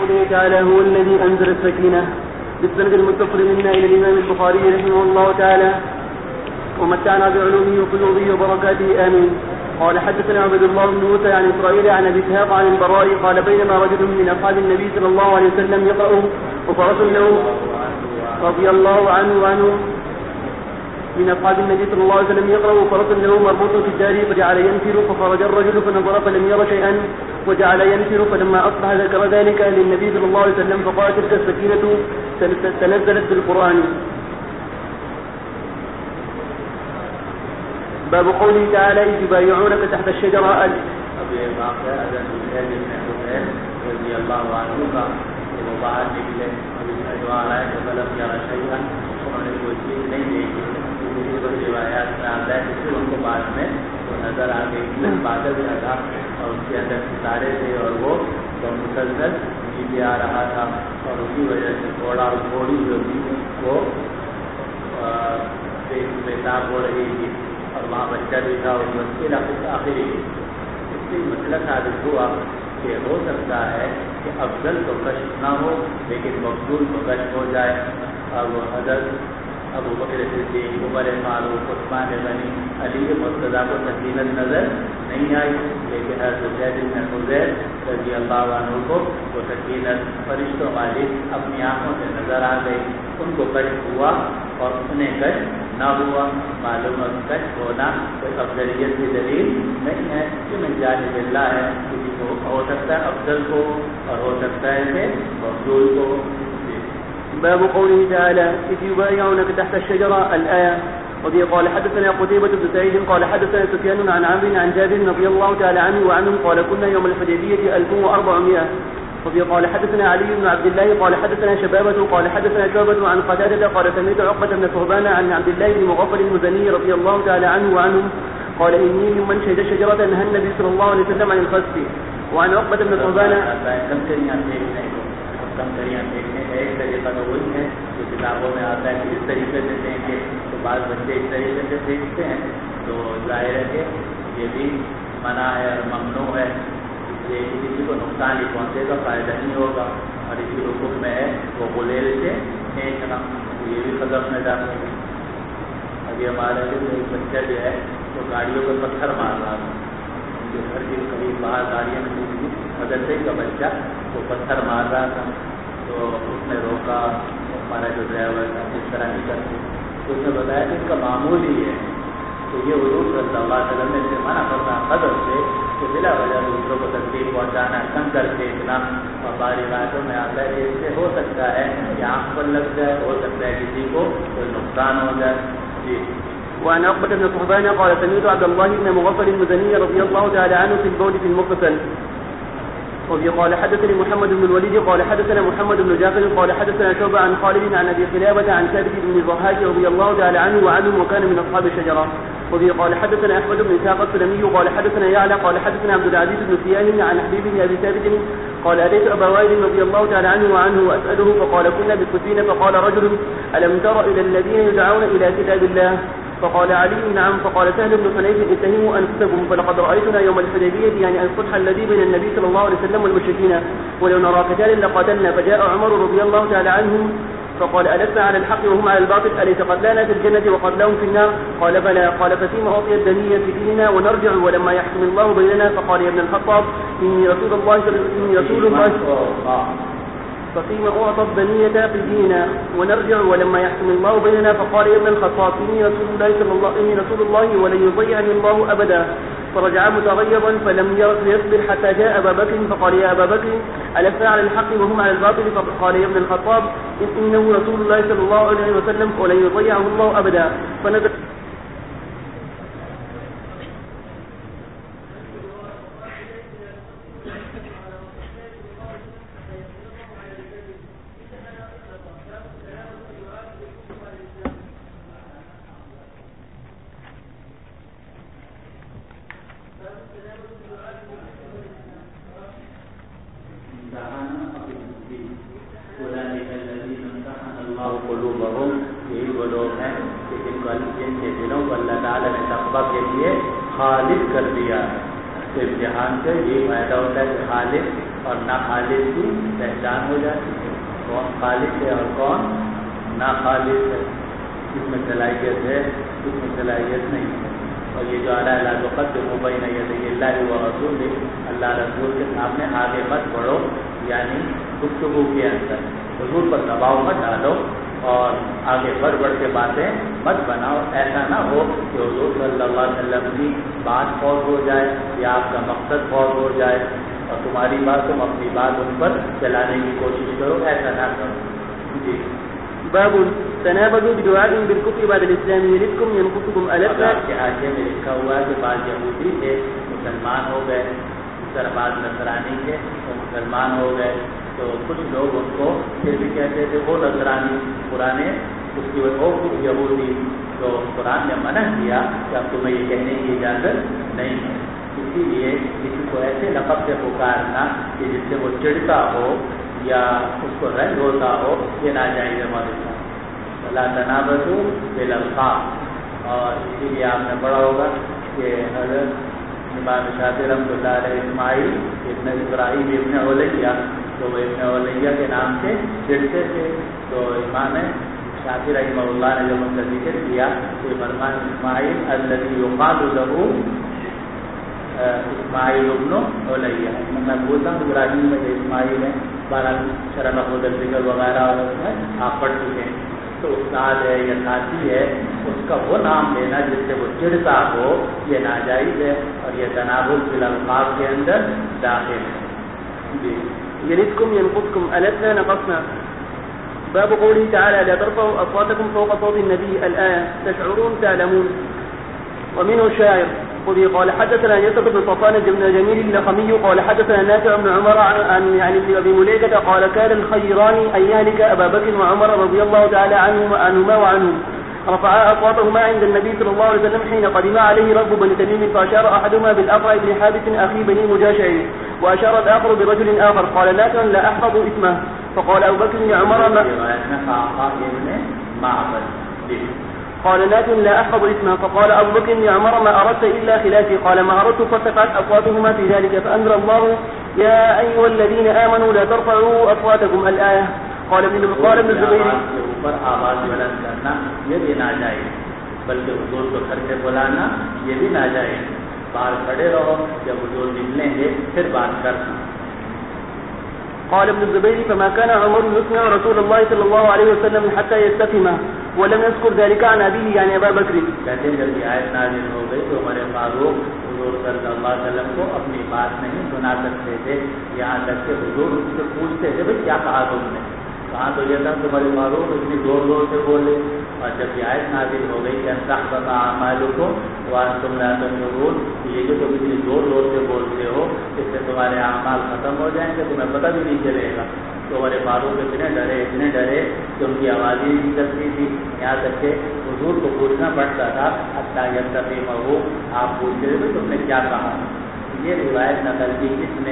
قوله تعالى هو الذي أنزل السكينة بالسند المتصل منا إلى الإمام البخاري رحمه الله تعالى ومتعنا بعلومه وفضوله وبركاته آمين. قال حدثنا عبد الله بن موسى عن إسرائيل عن أبي إسحاق عن البراء قال بينما رجل من أصحاب النبي صلى الله عليه وسلم يقرأ وفرس له رضي الله عنه من أصحاب النبي صلى الله عليه وسلم يقرأ وفرس له مربوط في الدار فجعل ينفر فخرج الرجل فنظر فلم ير شيئا وجعل ينفر فلما أصبح ذكر ذلك للنبي صلى الله عليه وسلم فقال تلك السكينة تنزلت بالقرآن. باب قوله تعالى إذ يبايعونك تحت الشجرة رضی اللہ عنہ کا وہ باہر نکلے دعا ہے کہ فلم یرا شیئا انہوں نے کوئی چیز نہیں دیکھی. دوسری روایات میں آتا ہے کہ ان کو بعد میں وہ نظر آ گئی بادل لگا اور اس کے اندر ستارے تھے اور وہ مسلسل نیچے آ رہا تھا اور اسی وجہ سے گھوڑی جو تھی وہ پیشاب ہو رہی تھی اور وہاں بچہ بھی تھا اور مشکل آخری اس سے مسئلہ ثابت ہوا کہ ہو سکتا ہے کہ افضل تو کشف نہ ہو لیکن مقبول تو کشف ہو جائے. اور وہ حضرت ابو بکر صدیق عمر فاروق عثمان غنی علی مرتضیٰ کو سکینت نظر نہیں آئی لیکن حضرت زید بن حذیر رضی اللہ عنہ کو وہ سکینت فرشتوں والی اپنی آنکھوں سے نظر آ گئی. ان کو کشف ہوا اور انہیں کشف نہ ہوا. معلوم کشف ہونا کوئی افضلیت کی دلیل نہیں ہے کہ من جانب اللہ ہے. کسی کو ہو سکتا ہے افضل کو اور ہو سکتا ہے کہ مفضول کو. باب قوله تعالى إذ يبايعونك تحت الشجرة الآية. وبه قال حدثنا قتيبة بن سعيد قال حدثنا سفيان عن عمرو عن جابر رضي الله تعالى عنه وعنه قال كنا يوم الحديبية 1400. وبه قال حدثنا علي بن عبد الله قال حدثنا شبابة قال حدثنا شعبة عن قتادة قال سمعت عقبة بن ثعبان عن عبد الله بن مغفل المزني رضي الله تعالى عنه وعنه قال إني ممن شهد شجرة نهى النبي صلى الله عليه وسلم عن الخسف. وعن عقبة بن ثعبان ایک طریقہ تو وہی ہے جو کتابوں میں آتا ہے کہ اس طریقے سے دیں گے تو بعض بچے اس طریقے سے دیکھتے ہیں تو ظاہر ہے کہ یہ بھی منع ہے اور ممنوع ہے. اس لیے کسی کو نقصان ہی پہنچے گا فائدہ نہیں ہوگا. اور اسی حکم میں ہے وہ غلیل سے پھینکنا یہ بھی قدم میں ڈالیں گے. ابھی ہمارے لیے ایک بچہ جو ہے وہ گاڑیوں پر پتھر مار رہا تھا جو گھر کے قریب باہر گاڑیاں میں مدرسے کا بچہ وہ پتھر مار رہا تھا تو اس نے روکا. ہمارا جو ڈرائیور تھا جس طرح نہیں کرتے تو اس نے بتایا کہ اس کا معمول ہی ہے. تو یہ حضور صلی اللہ علیہ وسلم نے اسے منع کرنا قدر سے کہ بلا وجہ دوسروں کو تکلیف پہنچانا تنگ کر کے اتنا. اور باری باتوں میں آتا ہے کہ اس سے ہو سکتا ہے کہ آنکھ پر لگ جائے ہو سکتا ہے کسی کو کوئی نقصان ہو جائے. جی. وعن عقبة بن ثعبان قال سمعت عبد الله بن مغفل المزني رضي الله تعالى عنه في البول في المغتسل. وفي قال حدثني محمد بن الوليد قال حدثنا محمد بن جعفر قال حدثنا شعبة عن خالد عن أبي قلابة عن ثابت بن ضحاك رضي الله تعالى عنه وعنه وكان من أصحاب الشجرة. وفي قال حدثنا أحمد بن إسحاق السلمي قال حدثنا يعلى قال حدثنا عبد العزيز بن سياه عن حبيب بن أبي ثابت قال أتيت أبا وائل رضي الله تعالى عنه وعنه وأسأله فقال كنا بالسفينة فقال رجل ألم تر إلى الذين يدعون إلى كتاب الله فقال علي نعم. فقال سهل بن حنيف اتهموا أنفسكم فلقد رأيتنا يوم الحديبية يعني الصلح الذي بين النبي صلى الله عليه وسلم والمشركين ولو نرى قتالا لقاتلنا. فجاء عمر رضي الله تعالى عنه فقال ألسنا على الحق وهم على الباطل أليس قتلانا في الجنة وقتلهم في النار؟ قال بلى. قال ففيما أعطي الدنية في ديننا ونرجع ولما يحكم الله بيننا؟ فقال يا ابن الخطاب إني رسول الله فقيم أعطى الدنية في ديننا ونرجع ولما يحكم الله بيننا؟ فقال يا ابن الخطاب إني رسول الله ولن يضيعني الله أبدا. فرجع متغيظا فلم يصبر حتى جاء أبا بكر فقال يا أبا بكر ألست على الحق وهم على الباطل؟ فقال يا ابن الخطاب إنه رسول الله صلى الله عليه وسلم ولن يضيعه الله أبدا. فنزل یہی وہ لوگ ہیں کہ جن کے دلوں کو اللہ تعالیٰ نے تقویٰ کے لیے خالص کر دیا. تو امتحان سے یہ فائدہ ہوتا ہے کہ خالص اور ناخالص کی پہچان ہو جاتی ہے، کون خالص ہے اور کون ناخالص ہے، کس میں صلاحیت ہے کس میں صلاحیت نہیں ہے۔ اور یہ جو اعلیٰ تقدموا بین یدی اللہ ورسولہ، اللہ رسول کے سامنے آگے مت بڑھو، یعنی گفتگو کے اندر حضور پر دباؤ مت ڈالو اور آگے بڑھ کے باتیں مت بناؤ۔ ایسا نہ ہو کہ حضور صلی اللہ علیہ وسلم کی بات فوت ہو جائے یا آپ کا مقصد فوت ہو جائے اور تمہاری بات تم اپنی بات ان پر چلانے کی کوشش کرو، ایسا نہ کرو۔ جی باب تنابذوا بدعاء بالكفر بعد الاسلام يردكم ينقصكم الفا۔ کے آگے میں لکھا ہوا ہے کہ بعض یہودی تھے مسلمان ہو گئے، اس طرح بعض نصرانی تھے وہ مسلمان ہو گئے، تو کچھ لوگ ان کو پھر بھی کہتے تھے وہ نصرانی پرانے اس کی وہ کچھ یہودی، تو قرآن نے منع کیا کہ اب تمہیں یہ کہنے کی اجازت نہیں ہے۔ اسی لیے کسی کو ایسے لقب سے پکارنا کہ جس سے وہ چڑھتا ہو یا اس کو رنج ہوتا ہو، یہ ناجائز ہے ہمارے ساتھ۔ لا تنابذوا بالالقاب، اور اسی لیے آپ نے پڑھا ہوگا کہ حضرت امام شافعی رحمۃ اللہ علیہ اسماعیل ابن ابراہیم ابن علیہ، تو وہ ابن علیہ کے نام سے چڑھتے تھے، تو امام شافعی رحمہ اللہ نے جب ان کا ذکر کیا تو فرمایا اسماعیل الذی یقال له اسماعیل ابن علیہ، میں بولتا ہوں ابراہیم میں جو اسماعیل ہے، بارہ شرح محمود الذکر وغیرہ آپ پڑھ چکے ہیں، تو استاد ہے یا ساتھی ہے اس کا وہ نام لینا جس سے وہ چڑھتا ہو، یہ ناجائز ہے اور یہ تنابذ بالالقاب کے اندر داخل ہے۔ جی يردكم ينقصكم ألسنا نقصنا۔ باب قوله تعالى لا ترفعوا أصواتكم فوق صوت النبي الآية تشعرون تعلمون۔ ومنه الشاعر وبه قال حدثنا يوسف بن صفوان بن جميل اللخمي قال حدثنا نافع بن عمر عن ابن ابي مليكة قال كان الخيران ان يهلك ابا بكر وعمر رضي الله تعالى عنهما وعنهم، رفعا اصواتهما عند النبي صلى الله عليه وسلم حين قدم عليه رب بني تميم، فاشار احدهما بالاقرع بن حابس اخي بني مجاشع، واشار الاخر برجل اخر، قال نافع لا احفظ اسمه، فقال ابو بكر لعمر قال نافع لا أحفظ اسمه، فقال أبو بكر لعمر ما أردت إلا خلافي، قال ما أردت، فارتفعت أصواتهما في ذلك، فأنزل الله يا أيها الذين آمنوا لا ترفعوا أصواتكم الآية۔ قال ابن الزبير اوپر آواز بلند کرنا یہ بھی ناجائز، بلکہ حضور کو گھر سے بلانا یہ بھی ناجائز، باہر کھڑے رہو، جب حضور نکلیں گے پھر بات کرنا۔ قال ابن الزبير فما كان عمر يسمع رسول الله صلى الله عليه وسلم حتى يستفهمه، ولم يذكر ذلك عن أبيه يعني أبا بكر۔ کہتے ہیں جب یہ آیت نازل ہو گئی تو عمر فاروق حضور صلی اللہ علیہ وسلم کو اپنی بات نہیں سنا سکتے تھے، یہاں تک کہ حضور اس سے پوچھتے تھے بھائی کیا کہا تم نے، کہاں تو یہ تھا تمہارے فاروق اتنی زور زور سے بولے، اور جب یہ آیت نازل ہو گئی کہ تحبط اعمالکم وانتم لا تشعرون، یہ جو تم اتنی زور زور سے بولتے ہو اس سے تمہارے اعمال ختم ہو جائیں گے، تمہیں پتہ بھی نہیں چلے گا۔ تو ہمارے فاروق اتنے ڈرے کہ ان کی آوازیں نہیں نکلتی تھی، یہاں تک کہ حضور کو پوچھنا پڑتا تھا حتیٰ یستفہمہ، آپ پوچھتے تھے تم نے کیا کہا۔ یہ روایت نقل کی کس نے؟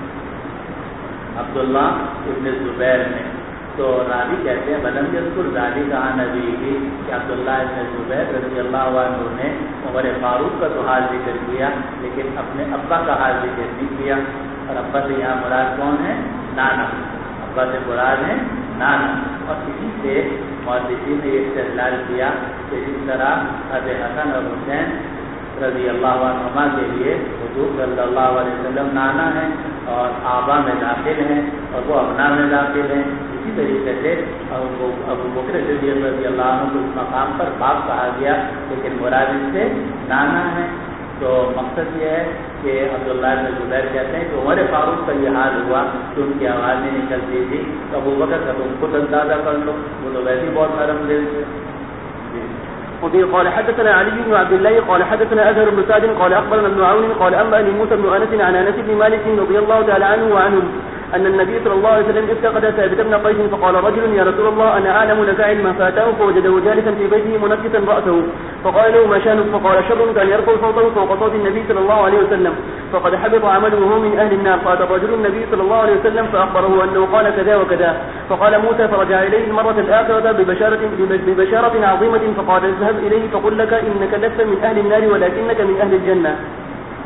عبداللہ ابن زبیر نے۔ تو راوی کہتے ہیں بلند یذکر ذالک عن ابیہ، کہ عبداللہ ابن زبیر رضی اللہ عنہ نے عمر فاروق کا تو حال ذکر کیا لیکن اپنے ابا کا حال ذکر نہیں کیا، اور ابا سے یہاں مراد کون ہے؟ نانا، ابا سے مراد ہے نانا۔ اور اسی سے محدثین نے یہ استدلال کیا کہ جس طرح ابی حسن اور حسین رضی اللہ عنہما کے لیے حضور صلی اللہ علیہ وسلم نانا ہیں اور آبا میں داخل ہیں اور وہ ابنا میں داخل ہیں، اسی طریقے سے ابو بکر صدیق رضی اللہ عنہ کو اس مقام پر باپ کہا گیا لیکن مراد اس سے نانا ہے۔ تو مقصد یہ ہے کہ عبداللہ بن زبیر کہتے ہیں کہ عمر فاروق کا یہ حال ہوا کہ ان کی آوازیں نکلتی تھی، تو ابو بکر کا تم خود اندازہ کر لو، وہ تو ویسے بہت نرم دل تھے۔ وبه قال حدثنا علي بن عبد الله قال حدثنا أزهر بن سعد قال أخبرنا ابن عون قال أنبأني موسى بن أنس عن أنس بن مالك رضي الله تعالى عنه وعنهم أن النبي صلى الله عليه وسلم افتقد ثابت بن قيس فقال رجل يا رسول الله أنا أعلم لك علما، فأتاه فوجده جالسا في بيته منكسا رأسه، فقال له ما شأنك؟ فقال شر كان يرفع صوته فوق صوت النبي صلى الله عليه وسلم فقد حبط عمله وهو من أهل النار، فأتى الرجل النبي صلى الله عليه وسلم فأخبره أنه قال كذا وكذا، فقال موسى فرجع إليه المرة الآخرة ببشارة عظيمة، فقال اذهب إليه فقل لك إنك لست من أهل النار ولكنك من أهل الجنة۔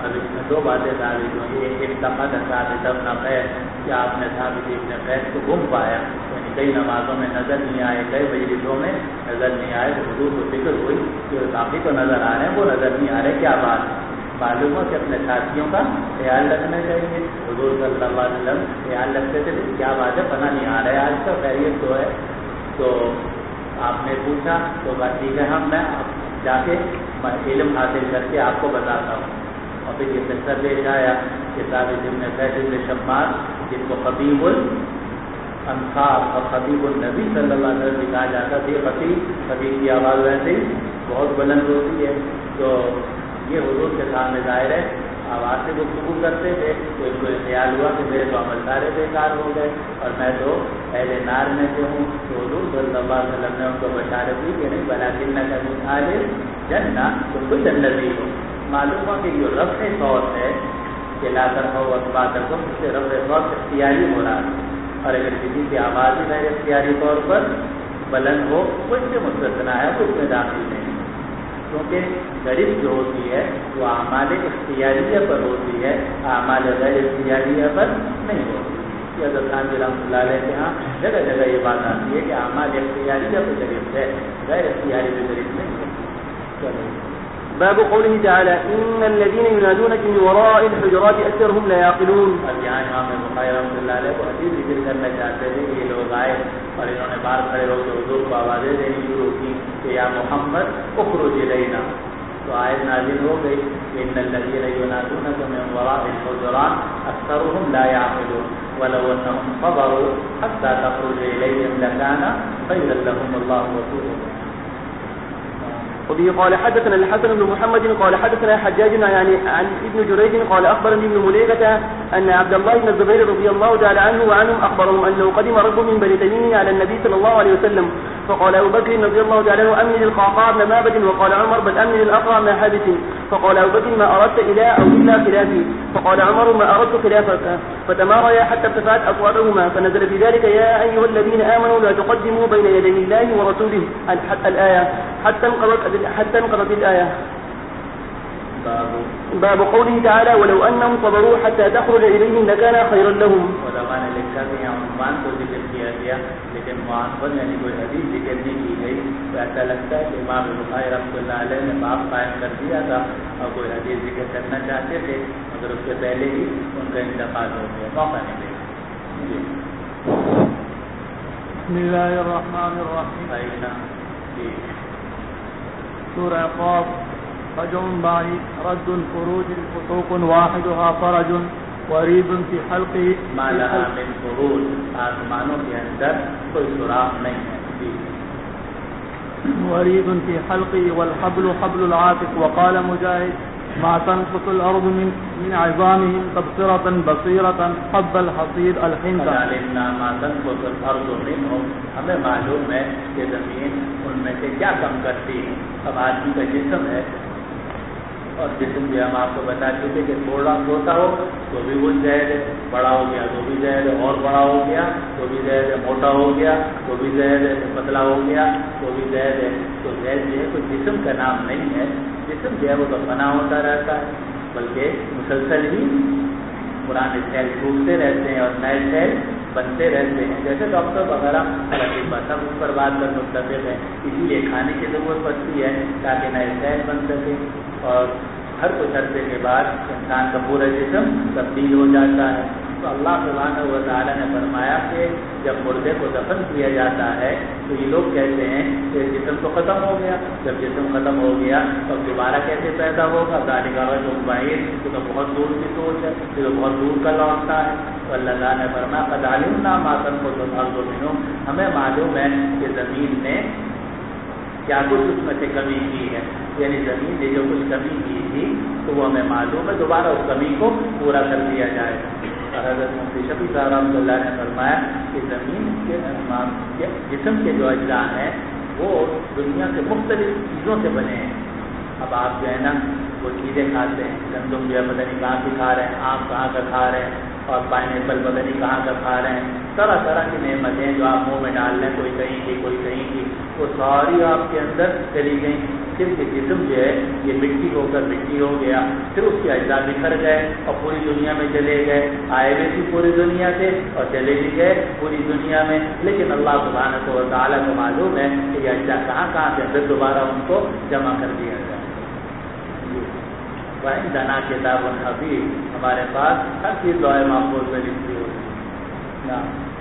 اب اس میں دو باتیں ثابت ہوئی. ایک تقد ثابت ابن قیس کہ آپ نے ثابت ابن قیس کو گم پایا, یعنی کئی نمازوں میں نظر نہیں آئے, کئی مجلسوں میں نظر نہیں آئے, تو حضور کو فکر ہوئی کہ باقی تو نظر آ رہے ہیں, وہ نظر نہیں آ رہے, کیا بات ہے. معلوم ہو کہ اپنے ساتھیوں کا خیال رکھنا چاہیے. حضور صلی اللہ علیہ وسلم خیال رکھتے تھے, کیا بات ہے پتہ نہیں آ رہا ہے آج کا, خیریت تو ہے. تو آپ نے پوچھا تو بات ٹھیک ہے, ہم میں جا کے علم حاصل کر کے آپ کو بتاتا ہوں. اور پھر یہ قصہ پیش آیا کہ ثابت ابن قیس بن شماس جن کو خطیب الانصار اور خطیب النبی صلی اللہ علیہ وسلم کہا جاتا تھا. خطیب کی آواز ویسے ہی بہت بلند ہوتی ہے, تو یہ حضور کے سامنے ظاہر ہے آواز سے گفتگو کرتے تھے, تو ان کو خیال ہوا کہ میرے تو عمل سارے بیکار ہو گئے اور میں تو اہل نار میں سے ہوں. تو حضور صلی اللہ علیہ وسلم نے ان کو بشارت دی کہ نہیں, بلاکن کا مثال جنت تو کوئی جنت نہیں ہو. معلوم ہوا کہ یہ رفع صوت ہے کہ لا ترفعوا اصواتکم, اس سے رفع صوت اختیاری ہو رہا ہے, اور اگر کسی کی آواز ہی غیر اختیاری طور پر بلند ہو تو اس سے مستثنا ہے, تو اس میں داخل نہیں, کیونکہ غریب جو ہوتی ہے وہ اعمال اختیاریہ پر ہوتی ہے, اعمال غیر اختیاریہ پر نہیں ہوتی. یہ حضرت خان رحمۃ اللہ علیہ کے ہاں جگہ جگہ یہ بات آتی ہے کہ اعمال اختیاریہ پہ غریب ہے, غیر اختیاری پہ غریب نہیں ہے. باب قوله تعالى إن الذين ينادونك من وراء الحجرات أكثرهم لا يعقلون. اب یہاں امام بخاری رحمۃ اللہ علیہ کو حدیث ذکر کرنا چاہتے تھے کہ یہ لوگ آئے اور انہوں نے باہر کھڑے ہو کے حضور کو آوازیں دینی شروع کی کہ یا محمد اخرج الینا. تو آیت نازل ہو گئی ان الذين ينادونك من وراء الحجرات اكثرهم لا يعقلون ولو انهم صبروا حتى تخرج اليهم لكان خيرا لهم الله ورسوله. وبه قال حدثنا الحسن بن محمد قال حدثنا حجاج يعني عن ابن جريج قال أخبرني ابن مليكة أن عبد الله بن الزبير رضي الله تعالى عنه وعنهم أخبرهم أنه قدم رجل من بني تميم على النبي صلى الله عليه وسلم فقال أبو بكر رضي الله تعالى عنه أمن القعقاع بن معبد وقال عمر بل أمن الأقرع بن حابس فقال أبو بكر ما أردت إلى أو إلا خلافي فقال عمر ما أردت خلافك فتماريا حتى ارتفعت أصواتهما فنزل في ذلك يا أيها الذين آمنوا لا تقدموا بين يدي الله ورسوله حتى الآية حتى انقضت الآية. باب قوله تعالى ولو أنهم صبروا حتى تخرج إليهم لكان خيرا لهم. علماء نے لکھا کہ یہاں عنوان کو ذکر کیا گیا لیکن معان یعنی کوئی حدیث ذکر نہیں کی گئی, تو ایسا لگتا ہے کہ امام بخاری رحمۃ اللہ علیہ نے باب قائم کر دیا تھا اور کوئی حدیث ذکر کرنا چاہتے تھے مگر اس سے پہلے ہی ان کا انتقال ہو گیا, موقع نہیں ملا. بسم اللہ الرحمن الرحیم. سورہ قاف. رجع بعيد رد الفروج فسوق واحدها فرج وريد في حلقه ما لها من فروج, آسمانوں کے اندر کوئی سوراخ نہیں ہے. وريد في حلقه والحبل حبل العاتق. وقال مجاهد ما تنقص الأرض من عظامهم تبصرة بصيرة حب الحصيد الحنطة. علمنا ما تنقص الأرض منهم, ہمیں معلوم ہے کہ زمین ان میں سے کیا کم کرتی ہے. اب آدمی کا جسم ہے اور جسم بھی ہم آپ کو بتا چکے کہ تھوڑا چھوٹا ہو تو بھی وہ زہر ہے, بڑا ہو گیا تو بھی زہر ہے, اور بڑا ہو گیا تو بھی زہر ہے, موٹا ہو گیا تو بھی زہر ہے, پتلا ہو گیا تو بھی زہر ہے. تو زہر جو ہے کوئی جسم کا نام نہیں ہے. جسم جو ہے وہ تو فنا ہوتا رہتا ہے بلکہ مسلسل ہی پرانے سیل ٹوٹتے رہتے ہیں اور نئے سیل بنتے رہتے ہیں. جیسے ڈاکٹر وغیرہ سب اس پر بات کر متفق ہیں, اسی لیے کھانے کی ضرورت پڑتی ہے تاکہ نئے سیل بن سکے, اور ہر کچھ عرصے کے بعد انسان کا پورا جسم تبدیل ہو جاتا ہے. تو اللہ سبحانہ و تعالیٰ نے فرمایا کہ جب مردے کو دفن کیا جاتا ہے تو یہ لوگ کہتے ہیں کہ جسم تو ختم ہو گیا. جب جسم ختم ہو گیا تو دوبارہ کیسے پیدا ہوگا؟ ذالک جو باہر تو بہت دور کی سوچ ہے, یہ تو بہت دور کا لوٹتا ہے. تو اللہ تعالیٰ نے فرمایا قد علمنا ما تنقص الارض منهم, ہمیں معلوم ہے کہ زمین نے کیا کچھ اس میں سے کمی کی ہے, یعنی زمین نے جو کچھ کمی کی تھی تو وہ ہمیں معلوم ہے, دوبارہ اس کمی کو پورا کر دیا جائے. اور حضرت مفتی شفیع صاحب رحمۃ اللہ نے فرمایا کہ زمین کے جسم کے جو اجزاء ہیں وہ دنیا کے مختلف چیزوں سے بنے ہیں. اب آپ جو ہے نا وہ چیزیں کھاتے ہیں, گندم جو ہے پتہ نہیں کہاں کی کھا رہے ہیں, آم کہاں کا کھا رہے ہیں, اور پائن ایپل پتہ نہیں کہاں کا کھا رہے ہیں. طرح طرح کی نعمتیں جو آپ منہ میں ڈال لیں, کوئی کہیں کی کوئی کہیں کی, وہ ساری آپ کے اندر چلی گئی، صرف یہ جسم جو ہے یہ مٹی ہو کر مٹی ہو گیا، پھر اس کے اجزاء بکھر گئے اور پوری دنیا میں چلے گئے، آئے ہوئے بھی پوری دنیا سے اور چلے بھی گئے پوری دنیا میں، لیکن اللہ سبحانہ و تعالیٰ کو معلوم ہے کہ یہ اجزاء کہاں کہاں سے پھر دوبارہ ان کو جمع کر دیا جائے۔ وعندنا کتاب حفیظ، ہمارے پاس ہر چیز لوح محفوظ میں لکھی ہوئی۔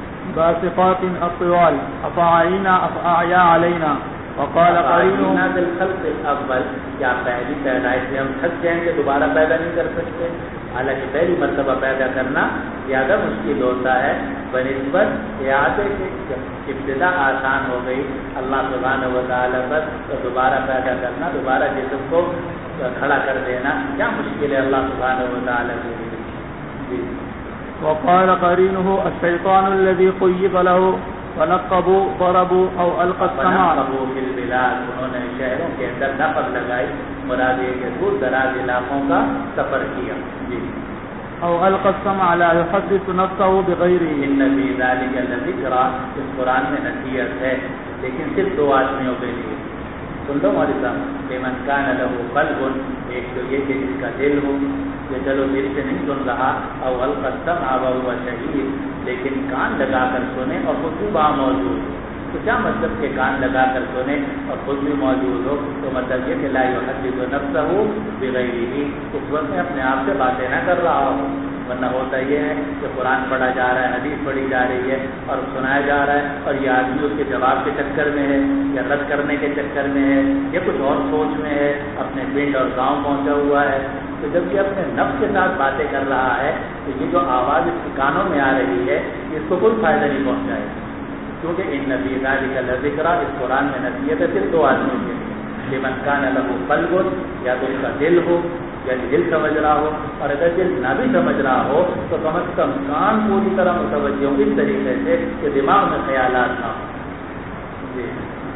باسقات اطوال افاعینا افاعیا علینا وقال قرینہ بالخلق الاول، کیا پہلی پیدائش سے ہم تھک جائیں کہ دوبارہ پیدا نہیں کر سکتے؟ حالانکہ پہلی مرتبہ پیدا کرنا زیادہ مشکل ہوتا ہے بنسبت اعادے کے، ابتدا آسان ہو گئی اللہ سبحانہ و تعالیٰ پر، تو دوبارہ پیدا کرنا، دوبارہ جسم کو کھڑا کر دینا کیا مشکل ہے اللہ سبحانہ و تعالیٰ کے لیے۔ وقال قرینہ الشیطان الذی قیض له فنقبوا ضربوا او القى السماء، انہوں نے شہروں کے اندر نقب لگائی، مراد یہ کہ دور دراز علاقوں کا سفر کیا۔ جی او القى السمع لا يحدث نفسه بغيره، ان فی ذلک لذکر، اس قرآن میں نصیحت ہے لیکن صرف دو آدمیوں کے لیے، سن لو ہمارے ساتھ، لمن کان له قلب، ایک تو یہ کہ جس کا دل ہو، یہ چلو دل سے نہیں سن رہا، او القى السمع وهو شهید، لیکن کان لگا کر سنے اور خود بھی وہاں موجود ہو۔ تو کیا مطلب کہ کان لگا کر سنے اور خود بھی موجود ہو؟ تو مطلب یہ کہ لا يحدث نفسه بغیره، اس وقت میں اپنے آپ سے باتیں نہ کر رہا ہو، ورنہ ہوتا یہ ہے کہ قرآن پڑھا جا رہا ہے، حدیث پڑھی جا رہی ہے اور سنایا جا رہا ہے، اور یہ آدمی اس کے جواب کے چکر میں ہے یا رد کرنے کے چکر میں ہے یا کچھ اور سوچ میں ہے، اپنے پنڈ اور گاؤں پہنچا ہوا ہے۔ تو جب یہ اپنے نفس کے ساتھ باتیں کر رہا ہے تو یہ جو آواز اس کے کانوں میں آ رہی ہے اس کو کوئی فائدہ نہیں پہنچائے، کیونکہ ان فی ذلک لذکر، اس قرآن میں نصیحت ہے صرف دو آدمیوں کے لیے، لمن کان له قلب، یا تو اس کا دل ہو یا دل سمجھ رہا ہو، اور اگر دل نہ بھی سمجھ رہا ہو تو کم از کم کان پوری طرح متوجہ ہو اس طریقے سے کہ دماغ میں خیالات نہ ہوں۔ جی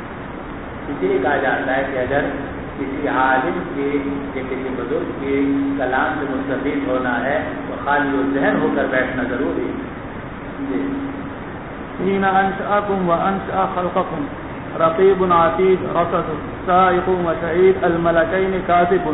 اسی لیے کہا جاتا ہے کہ اگر کسی عالم کے یا کسی بزرگ کے کلام سے مستفید ہونا ہے تو خالی ذہن ہو کر بیٹھنا ضروری ہے۔ جی حين أنشأكم وأنشأ خلقكم رقيب عتيد رصد سائق وشهيد الملكين كاتب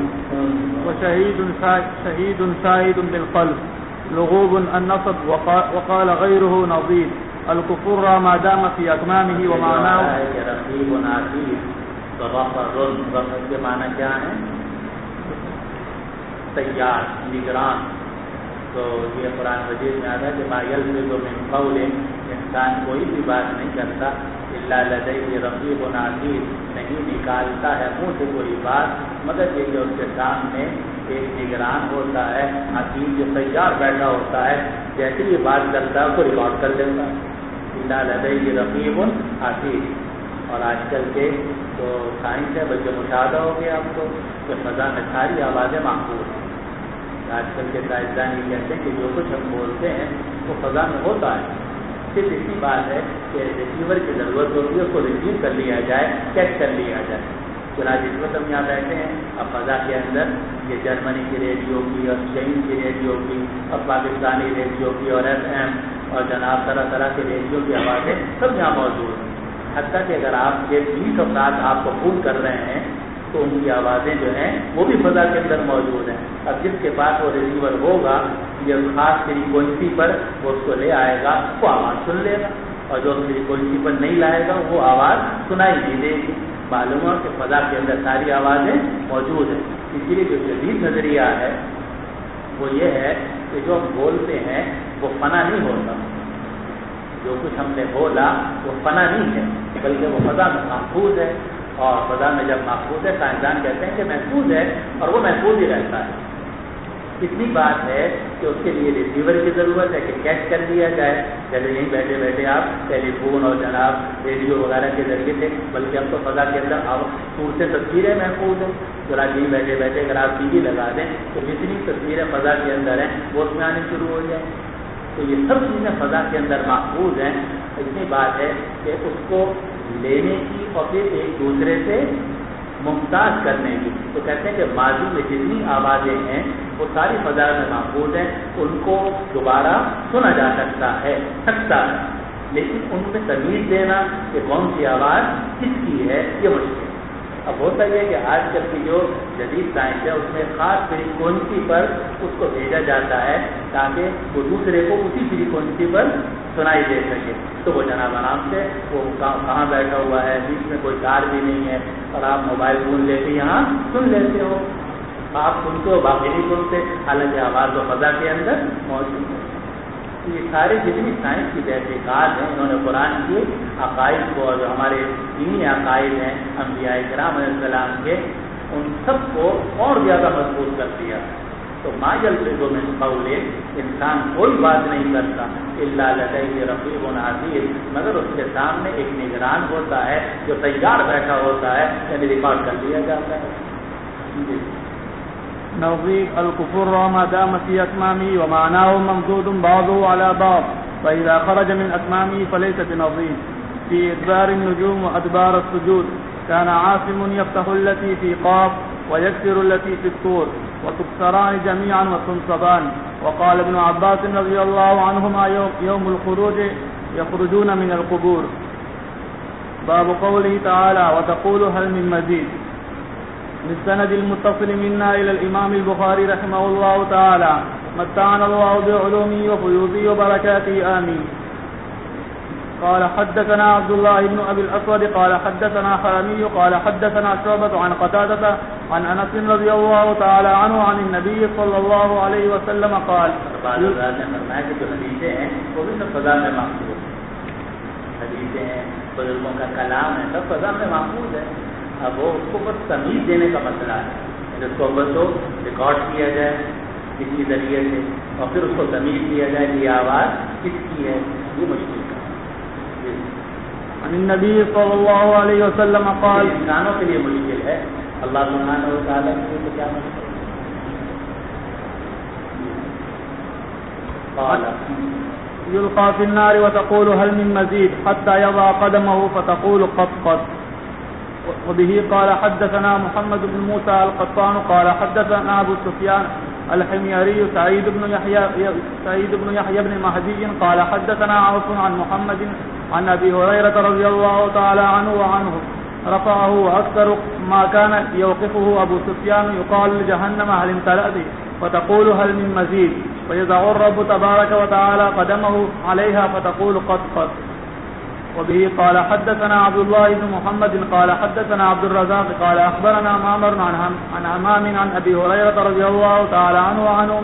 وشهيد شاهد بالقلب لغوب النصب وقال غيره نظير الكفر ما دام في أكمامه ومعناه رقيب عتيد، تو رصد کے معنی کیا ہے؟ تیار، نگران۔ تو یہ قرآن مجید میں آتا ہے کہ ما یلفظ من قول، انسان کوئی بھی بات نہیں کرتا الا لدیہ رقیب عتید، نہیں نکالتا ہے منہ سے کوئی بات مگر یہ کہ اس کے سامنے ایک نگران ہوتا ہے، عتید جو تیار بیٹھا ہوتا ہے، جیسے یہ بات کرتا ہے اس کو ریکارڈ کر دیتا ہے، الا لدیہ رقیب عتید۔ اور آج کل کے تو سائنس ہے بلکہ مشاہدہ ہو گیا آپ کو کہ فضا میں ساری آوازیں محفوظ ہیں۔ آج کل کے سائنسدان یہ کہتے ہیں کہ جو کچھ ہم بولتے ہیں وہ فضا میں ہوتا ہے، صرف اسی بات ہے کہ ریسیور کی ضرورت ہوتی ہے، اس کو ریسیو کر لیا جائے، کیچ کر لیا جائے۔ چنانچہ جس وقت ہم یہاں بیٹھے ہیں اب فضا کے اندر یہ جرمنی کی ریڈیو کی اور چین کی ریڈیو کی اور پاکستانی ریڈیو کی اور FM اور جناب طرح طرح کے ریڈیو کی آوازیں سب یہاں موجود ہیں، حتیٰ کہ اگر آپ کے 20 افراد آپ کو فون کر رہے ہیں تو ان کی آوازیں جو ہیں وہ بھی فضا کے اندر موجود ہیں۔ اب جس کے پاس وہ ریسیور ہوگا یہ خاص فریکوینسی پر وہ اس کو لے آئے گا، وہ آواز سن لے گا، اور جو فریکوینسی پر نہیں لائے گا وہ آواز سنائی نہیں دے گی۔ معلوم ہے کہ فضا کے اندر ساری آوازیں موجود ہیں۔ اسی لیے جو جدید نظریہ ہے وہ یہ ہے کہ جو ہم بولتے ہیں وہ فنا نہیں ہوتا، جو کچھ ہم نے بولا وہ فنا نہیں ہے بلکہ وہ فضا میں محفوظ ہے، اور فضا میں جب محفوظ ہے سائنسدان کہتے ہیں کہ محفوظ ہے اور وہ محفوظ ہی رہتا ہے۔ اتنی بات ہے کہ اس کے لیے ریسیور کی ضرورت ہے کہ کیچ کر لیا جائے، جیسے نہیں بیٹھے بیٹھے آپ ٹیلی فون اور جناب ریڈیو وغیرہ کے ذریعے سے، بلکہ اب تو فضا کے اندر صورتیں تصویریں محفوظ ہیں، ذرا نہیں بیٹھے بیٹھے اگر آپ TV لگا دیں تو جتنی تصویریں فضا کے اندر ہیں وہ اس میں آنے شروع ہو جائیں۔ تو یہ سب چیزیں فضا کے اندر محفوظ ہیں۔ اتنی بات ہے کہ اس کو لینے کی اور پھر ایک دوسرے سے ممتاز کرنے کی، تو کہتے ہیں کہ ماضی میں جتنی آوازیں ہیں وہ ساری فضا میں محفوظ ہیں، ان کو دوبارہ سنا جا سکتا ہے، لیکن ان میں تمیز دینا کہ کون سی آواز کس کی ہے یہ مشکل ہے۔ اب ہوتا یہ کہ آج کل کی جو جدید سائنس ہے اس میں خاص فریکوینسی پر اس کو بھیجا جاتا ہے تاکہ وہ دوسرے کو اسی فریکوینسی پر سنائی دے سکے۔ تو وہ جناب آرام سے وہ کہاں بیٹھا ہوا ہے، بیچ میں کوئی تار بھی نہیں ہے، اور آپ موبائل فون لے کے یہاں سن لیتے ہو، آپ سنتے ہو، باقی نہیں سنتے، حالانکہ آواز و فضا کے اندر موجود ہے۔ یہ سارے جتنی سائنس کی تحقیقات ہیں انہوں نے قرآن کے عقائد کو اور جو ہمارے دینی عقائد ہیں انبیاء کرام علیہ السلام کے ان سب کو اور زیادہ مضبوط کر دیا۔ تو ما یلفظ من قول، انسان کوئی بات نہیں کرتا الا لدیہ رقیب عتید، مگر اس کے سامنے ایک نگران ہوتا ہے جو تیار بیٹھا ہوتا ہے، یعنی ریکارڈ کر لیا جاتا ہے۔ نظير الكفر وما دام في أكمامه ومعناه ممدود بعضه على بعض، فإذا خرج من أكمامه فليس بنظير. في إدبار النجوم وأدبار السجود كان عاصم يفتح التي في قاف ويكسر التي في الطور وتكسران جميعا وتنصبان. وقال ابن عباس رضي الله عنهما يوم الخروج يخرجون من القبور. باب قوله تعالى وتقول هل من مزيد. بالسند المتصل منا إلى الإمام البخاري رحمه الله تعالى متعنا الله بعلومه وفيوضه وبركاته آمين. قال حدثنا عبد الله بن أبي الأسود قال حدثنا حرمي قال حدثنا شعبة عن قتادة عن أنس رضي الله تعالى عنه عن النبي صلى الله عليه وسلم قال حدیثیں ہیں وہ بھی سب فضا میں محفوظ حدیثیں ہیں، بزرگوں کا کلام ہے، سب فضا میں محفوظ ہے۔ اب وہ اس کو بس تمیز دینے کا مسئلہ ہے، جس کو بس تو ریکارڈ کیا جائے کسی ذریعے سے اور پھر اس کو تمیز دیا جائے کہ یہ آواز کس کی ہے، یہ مشکل ہے۔ عن النبي صلى الله عليه وسلم قال انسانوں کے لیے مشکل ہے، اللہ سبحانہ و تعالیٰ کے لیے کیا مشکل ہے؟ قال يلقى في النار وتقول هل من مزيد حتى يضع قدمه فتقول قط قط. وبه قال حدثنا محمد بن موسى القطان قال حدثنا أبو سفيان الحميري سعيد بن يحيى بن مهدي قال حدثنا عوف عن محمد عن أبي هريرة رضي الله تعالى عنه وعنه رفعه وأكثر ما كان يوقفه أبو سفيان يقال لجهنم هل امتلأت فتقول هل من مزيد، فيضع الرب تبارك وتعالى قدمه عليها فتقول قد قد. وبه قال حدثنا عبد الله بن محمد قال حدثنا عبد الرزاق قال أخبرنا معمر عن همام عن أبي هريرة رضي الله تعالى عنه وعنه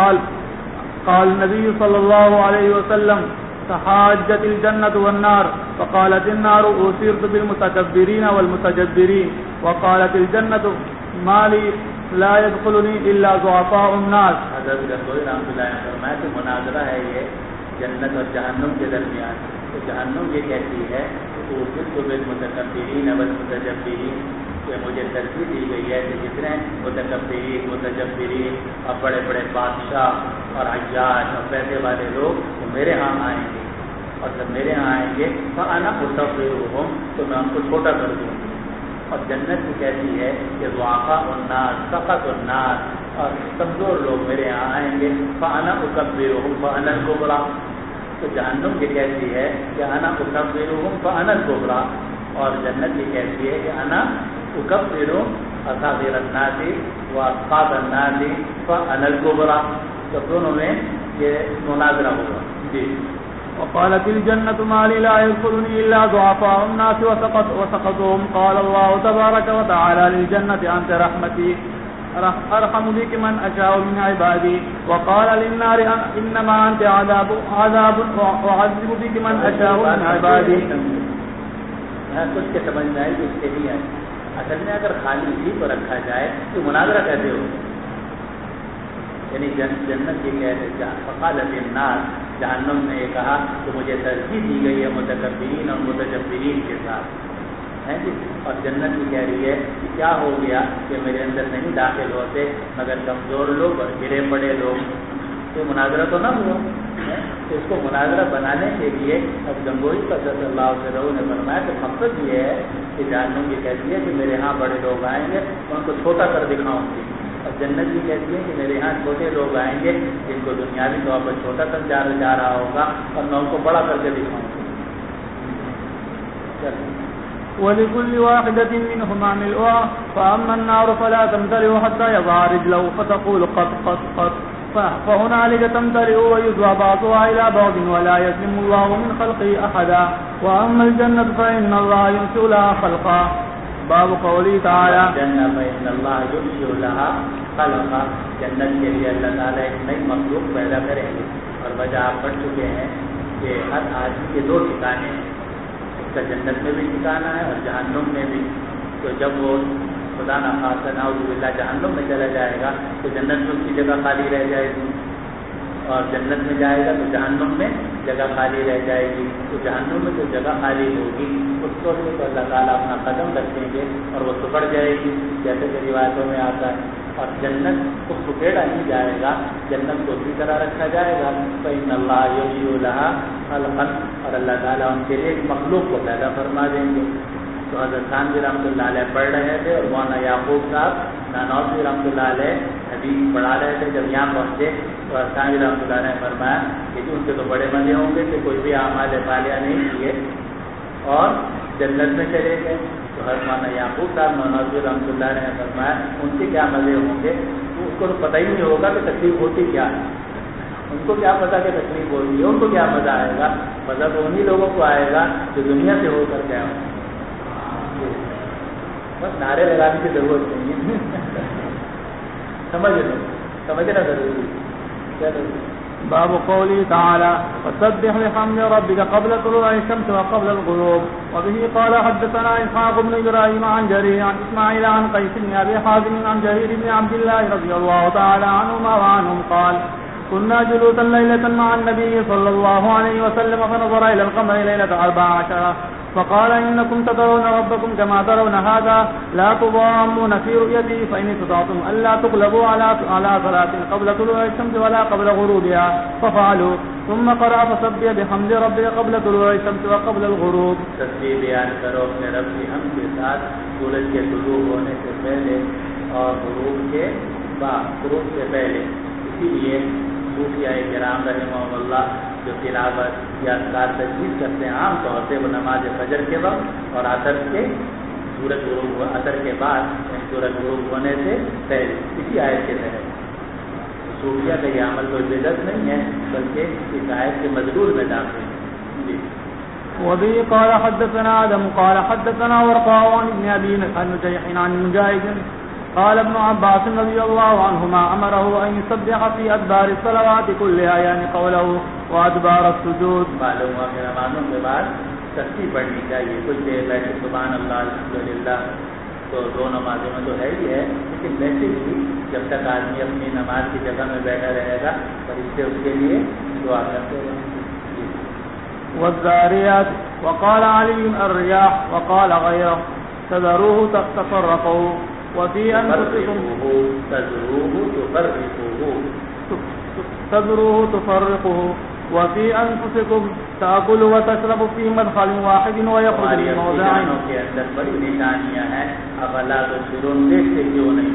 قال النبي صلى الله عليه وسلم تحاجت الجنة والنار فقالت النار أثرت بالمتكبرين والمتجبرين وقالت الجنة ما لي لا يدخلني إلا ضعفاء الناس. حضرت رسول رحمۃ اللہ علیہ فرمایا کہ مناظرہ ہے یہ جنت اور جہنم کے درمیان. تو جہنم یہ کہتی ہے کہ أثرت بالمتكبرين والمتجبرين، کہ مجھے ترجیح دی گئی ہے کہ جتنے متکبرین متجبرین اور بڑے بڑے بادشاہ اور عیاش اور پیسے والے لوگ وہ میرے ہاں آئیں گے، اور جب میرے ہاں آئیں گے فأنا أصغرهم، تو میں ان کو چھوٹا کر دوں گی. اور جنت بھی کہتی ہے کہ ضعفاء الناس سخط الناس، اور کمزور لوگ میرے ہاں آئیں گے فأنا أكبرهم فأنا الكبرى. تو جہنم یہ کہتی ہے کہ أنا أكبرهم فأنا الكبرى، اور جنت یہ کہتی ہے کہ أنا أكبر أصاغر الناس وأصغر الناس فأنا الكبرى. تو دونوں میں یہ مناظرہ ہوگا. جی. وقالت الجنة ما لي لا يدخلني إلا ضعفاء الناس وسقطهم. قال الله تبارك وتعالى للجنة أنت رحمتي أرحم بك من أشاء من عبادي. وقال للنار إنما أنت عذاب وأعذب بك من أشاء من عبادي. کچھ کے سمجھ میں آئے کہ اس کے لیے اصل میں اگر خالی اسی کو رکھا جائے تو مناظرہ کیسے ہو؟ یعنی جنت یہ کہتے فقالت النار، جہنم نے یہ کہا کہ مجھے ترجیح دی گئی ہے متکبرین اور متجبرین کے ساتھ ہے جی. اور جنت بھی کہہ رہی ہے کہ کیا ہو گیا کہ میرے اندر نہیں داخل ہوتے مگر کمزور لوگ اور گرے پڑے لوگ. تو مناظرہ تو نہ ہوا. اس کو مناظرہ بنانے کے لیے اب گنگوئی کا صلی اللہ علیہ وسلم نے فرمایا کہ مقصد یہ ہے کہ جہنم یہ کہتی ہے کہ میرے ہاں بڑے لوگ آئیں گے میں ان کو چھوٹا کر دکھاؤں گی، اور جنت بھی کہتی ہے کہ میرے یہاں چھوٹے لوگ آئیں گے جن کو دنیاوی طور پر چھوٹا سمجھا جا رہا ہوگا اور میں ان کو بڑا کر کے دکھاؤں گی. ولكل واحدة منهما ملؤها فأما النار فلا تمتلئ حتى يضع رجله فتقول قط قط قط فهنالك تمتلئ ويدعى بعضها إلى بعض ولا يسلم الله من خلقه أحدا وأما الجنة فإن الله ينشئ لها خلقا. باب قوله تعالى الجنة فإن الله ينشئ لها خلقا. جنت کے لیے اللہ تعالیٰ ایک نئی مخلوق پیدا کریں گے. اور وجہ آپ پڑھ چکے ہیں کہ ہر آدمی کے دو ٹھکانے ہیں. اس کا جنت میں بھی ٹھکانا ہے اور جہنم میں بھی. تو جب وہ خدا نخواستہ نعوذ باللہ جہنم میں چلا جائے گا تو جنت میں اس کی جگہ خالی رہ جائے گی, اور جنت میں جائے گا تو جہنم میں جگہ خالی رہ جائے گی. تو جہنم میں جو جگہ خالی ہوگی اس کو تو اللہ تعالیٰ اپنا قدم رکھیں گے اور وہ سکڑ جائے گی, جیسے کہ روایتوں میں آتا ہے. اور جنت کو سکیڑا نہیں جائے گا, جنت کو اسی طرح رکھا جائے گا. فإن اللہ ینشئ لها خلقا, اور اللہ تعالیٰ ان کے لیے ایک مخلوق کو پیدا فرما دیں گے. تو حضرت خانوی رحمۃ اللہ علیہ پڑھ رہے تھے اور مولانا یعقوب صاحب نانوتوی رحمۃ اللہ علیہ حدیث پڑھا رہے تھے. جب یہاں پہنچے تو خانوی رحمۃ اللہ علیہ نے فرمایا کہ ان کے تو بڑے مزے ہوں گے کہ کوئی بھی اعمال صالحہ نہیں کیے اور جنت میں چلے گئے. تو حضرت مولانا یعقوب صاحب نانوتوی رحمۃ اللہ علیہ نے فرمایا ان کے کیا مزے ہوں گے, اس کو تو پتہ ہی نہیں ہوگا کہ تکلیف ہوتی کیا ہے. ان کو کیا پتا کہ تکلیف ہوتی ہے, ان کو کیا مزہ آئے گا. مزہ تو انہیں لوگوں کو آئے گا جو دنیا سے ہو کر گیا ہوں. بس نعرے لگانے کی ضرورت نہیں ہے, سمجھنا ضروری ہے. باب قوله تعالى فسبح بحمد ربك قبل طلوع الشمس وقبل الغروب. وبه قال حدثنا إسحاق بن إبراهيم عن جرير عن إسماعيل عن قيس بن أبي حازم عن جرير بن عبد الله رضي الله تعالى عنهما وعنهم قال كنا جلوسا ليلة مع النبي صلى الله عليه وسلم فنظر إلى القمر ليلة 14 فقال إنكم ترون ربكم كما ترون هذا لا تضامون في رؤيته فإن استطعتم ألا تغلبوا على صلاة قبل طلوع الشمس ولا قبل غروبها ففعلوا ثم قرأ فسبح بحمد ربك قبل طلوع الشمس وقبل الغروب. تسبیح بیان کرو اپنے رب کی حمد کے ساتھ سورج کے طلوع ہونے سے پہلے اور غروب کے بعد, غروب سے پہلے. اسی لیے صوفیاء کرام رحمہم اللہ جو تلاوت یا اذکار تجوید کرتے ہیں عام طور سے وہ نماز فجر کے وقت اور عصر کے سورج غروب عصر کے بعد سورج غروب ہونے سے پہلے اسی آیت کے تحت. صوفیاء کا یہ عمل کوئی بدعت نہیں ہے بلکہ اس آیت کے مضمون میں داخل ہے. وبه قال حدثنا آدم قال حدثنا ورقاء عن ابن أبي نجيح عن مجاهد قال ابن عباس رضي الله عنهما أمره أن يسبح في أدبار الصلوات كلها يعني قوله وأدبار السجود. معلوم ہوا کہ نمازوں کے بعد تسبیح پڑھنی چاہیے. کچھ دیر بیٹھے سبحان اللہ الحمدللہ تو دو نمازوں میں تو ہے ہی ہے, لیکن ویسے بھی جب تک آدمی اپنی نماز کی جگہ میں بیٹھا رہے گا فرشتے اس کے لیے دعا کرتے رہیں گے. والذاريات وقال علي الرياح وقال غيره تذروه تفرقوا وفي أنفسكم تذروه تفرقه وفي أنفسكم تأكل وتشرب في مدخل واحد ويخرج من موضعين. کے اندر بڑی نشانیاں ہیں, افلا تبصرون, دیکھتے کیوں نہیں.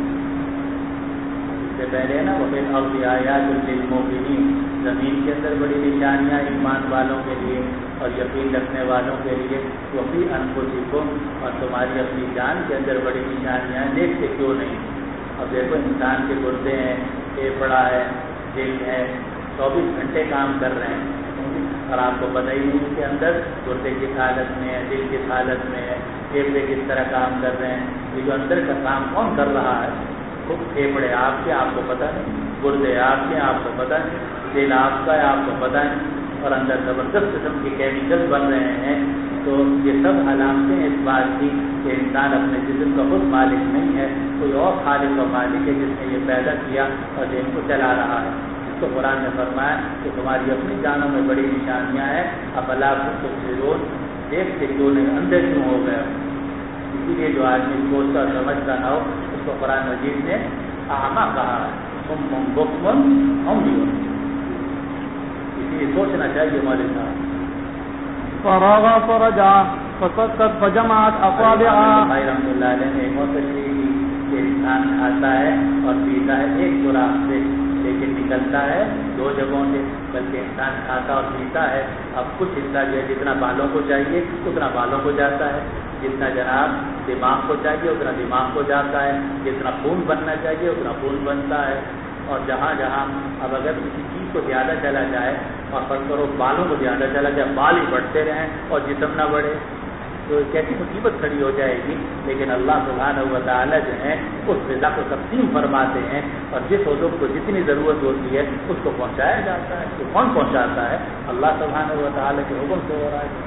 اس سے پہلے نا وہ الارض آیات للموقنین, زمین کے اندر بڑی نشانیاں ایمان والوں کے لیے اور یقین رکھنے والوں کے لیے. وفی انفسکم, اور تمہاری اپنی جان کے اندر بڑی نشانیاں, دیکھتے کیوں نہیں. اب دیکھو انسان کے گردے ہیں, پھیپھڑا ہے, دل ہے, 24 گھنٹے کام کر رہے ہیں اور آپ کو پتہ ہی نہیں کہ اندر گردے کس حالت میں ہے, دل کس حالت میں ہے, پھیپھڑے کس طرح کام کر رہے ہیں. یہ جو اندر کا کام کون کر رہا ہے, خود پھیپھڑے آپ کے آپ کو پتہ نہیں, گردے آپ کے آپ کو پتہ نہیں, دل آپ کا ہے آپ کو پتہ نہیں, اور اندر زبردست قسم کے کیمیکل بن رہے ہیں. تو یہ سب علامتیں اس بات کی کہ انسان اپنے جسم کا خود مالک نہیں ہے, کوئی اور خالق و مالک ہے جس نے یہ پیدا کیا اور جو ان کو چلا رہا ہے. اس کو قرآن نے فرمایا کہ تمہاری اپنی جانوں میں بڑی نشانیاں ہیں, افلا تبصرون, دیکھتے کیوں نہیں, اندھے کیوں ہو گئے. اسی لیے جو آدمی سوچتا سمجھتا نہ ہو اس کو قرآن مجید نے اعمیٰ کہا ہے, صم بکم عمی. اسی لیے سوچنا چاہیے مولوی صاحب. فراغ فرجع فسكت فجمعت اصابعها. رحمۃ اللہ علیہ نے ایک اور تشریح کی کہ انسان کھاتا ہے اور پیتا ہے ایک سوراخ سے, لیکن نکلتا ہے دو جگہوں سے، بلکہ انسان کھاتا اور پیتا ہے، اب کچھ حصہ جو ہے جتنا بالوں کو چاہیے اتنا بالوں کو جاتا ہے، جتنا جناب دماغ کو چاہیے اتنا دماغ کو جاتا ہے، جتنا خون بننا چاہیے اتنا خون بنتا ہے، اور جہاں جہاں اب اگر کسی چیز کو زیادہ چلا جائے اور فرض کرو بالوں کو زیادہ چلا جائے، بال ہی بڑھتے رہیں اور جسم نہ بڑھے تو کیسی مصیبت کھڑی ہو جائے گی۔ لیکن اللہ سبحانہ و تعالیٰ جو ہے اس غذا کو تقسیم فرماتے ہیں اور جس عضو کو جتنی ضرورت ہوتی ہے اس کو پہنچایا جاتا ہے۔ تو کون پہنچاتا ہے؟ اللہ سبحانہ و تعالیٰ کے حکم سے ہو رہا ہے۔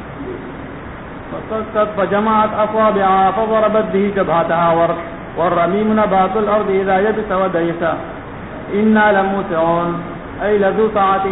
فجمعت أصابعها فضربت به جبهتها والرميم نبات الأرض إذا يبس وديس إنا لموسعون أي لذو ساعة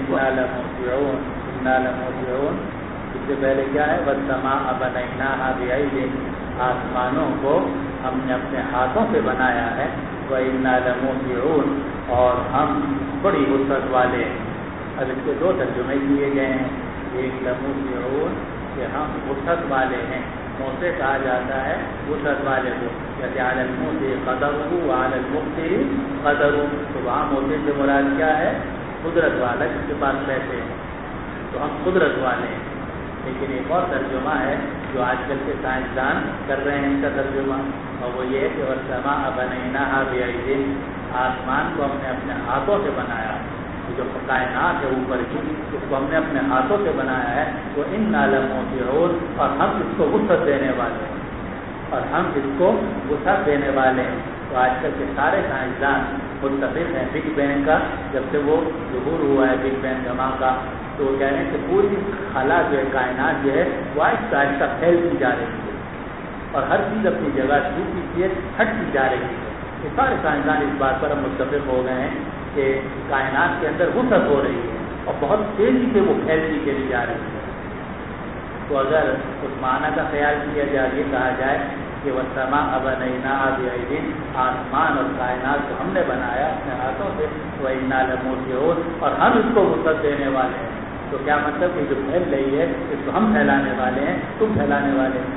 إنا لموسعون اس سے پہلے کیا ہے؟ والسماء بنيناها بأيد، آسمانوں کو ہم نے اپنے ہاتھوں سے بنایا ہے، وإنا لموسعون اور ہم بڑی وسعت والے ہیں۔ اب اس کے دو ترجمے کیے گئے ہیں، ایک لموسعون کہ ہم وسعت والے ہیں، موسع کہا جاتا ہے وسعت والے کو، جیسے علی الموسع قدرہ وعلی المقتر قدرہ، تو وہاں موسع سے مراد کیا ہے؟ قدرت والا، جس کے پاس پیسے ہیں، تو ہم قدرت والے ہیں۔ لیکن ایک اور ترجمہ ہے جو آج کل کے سائنسدان کر رہے ہیں ان کا ترجمہ، اور وہ یہ ہے کہ والسماء بنيناها بأيد، آسمان کو ہم نے اپنے ہاتھوں سے بنایا، جو کائنات ہے اوپر کی اس کو ہم نے اپنے ہاتھوں سے بنایا ہے، وہ إنا لموسعون، اور ہم اس کو وسعت دینے والے ہیں، اور ہم اس کو وسعت دینے والے ہیں۔ تو آج کل کے سارے سائنسدان متفق ہیں بگ بینگ کا، جب سے وہ ظہور ہوا ہے بگ بینگ دھماکہ، تو وہ کہہ رہے ہیں کہ پوری خلا جو ہے کائنات جو ہے وہ آہستہ آہستہ پھیلتی جا رہی ہے، اور ہر چیز اپنی جگہ چھوٹی سی ہٹتی جا رہی ہے۔ یہ سارے سائنسدان اس بات پر ہم متفق ہو گئے ہیں کہ کائنات کے اندر وسعت ہو رہی ہے اور بہت تیزی سے وہ پھیلتی چلی جا رہی ہے۔ تو اگر اس معنی کا خیال کیا جائے، یہ کہا جائے کہ والسماء بنيناها بأيد، آسمان اور کائنات کو ہم نے بنایا اپنے ہاتھوں سے، وإنا لموسعون، اور ہم اس کو وسعت دینے والے ہیں، تو کیا مطلب کہ جو پھیل رہی ہے اس کو ہم پھیلانے والے ہیں، تم پھیلانے والے ہیں۔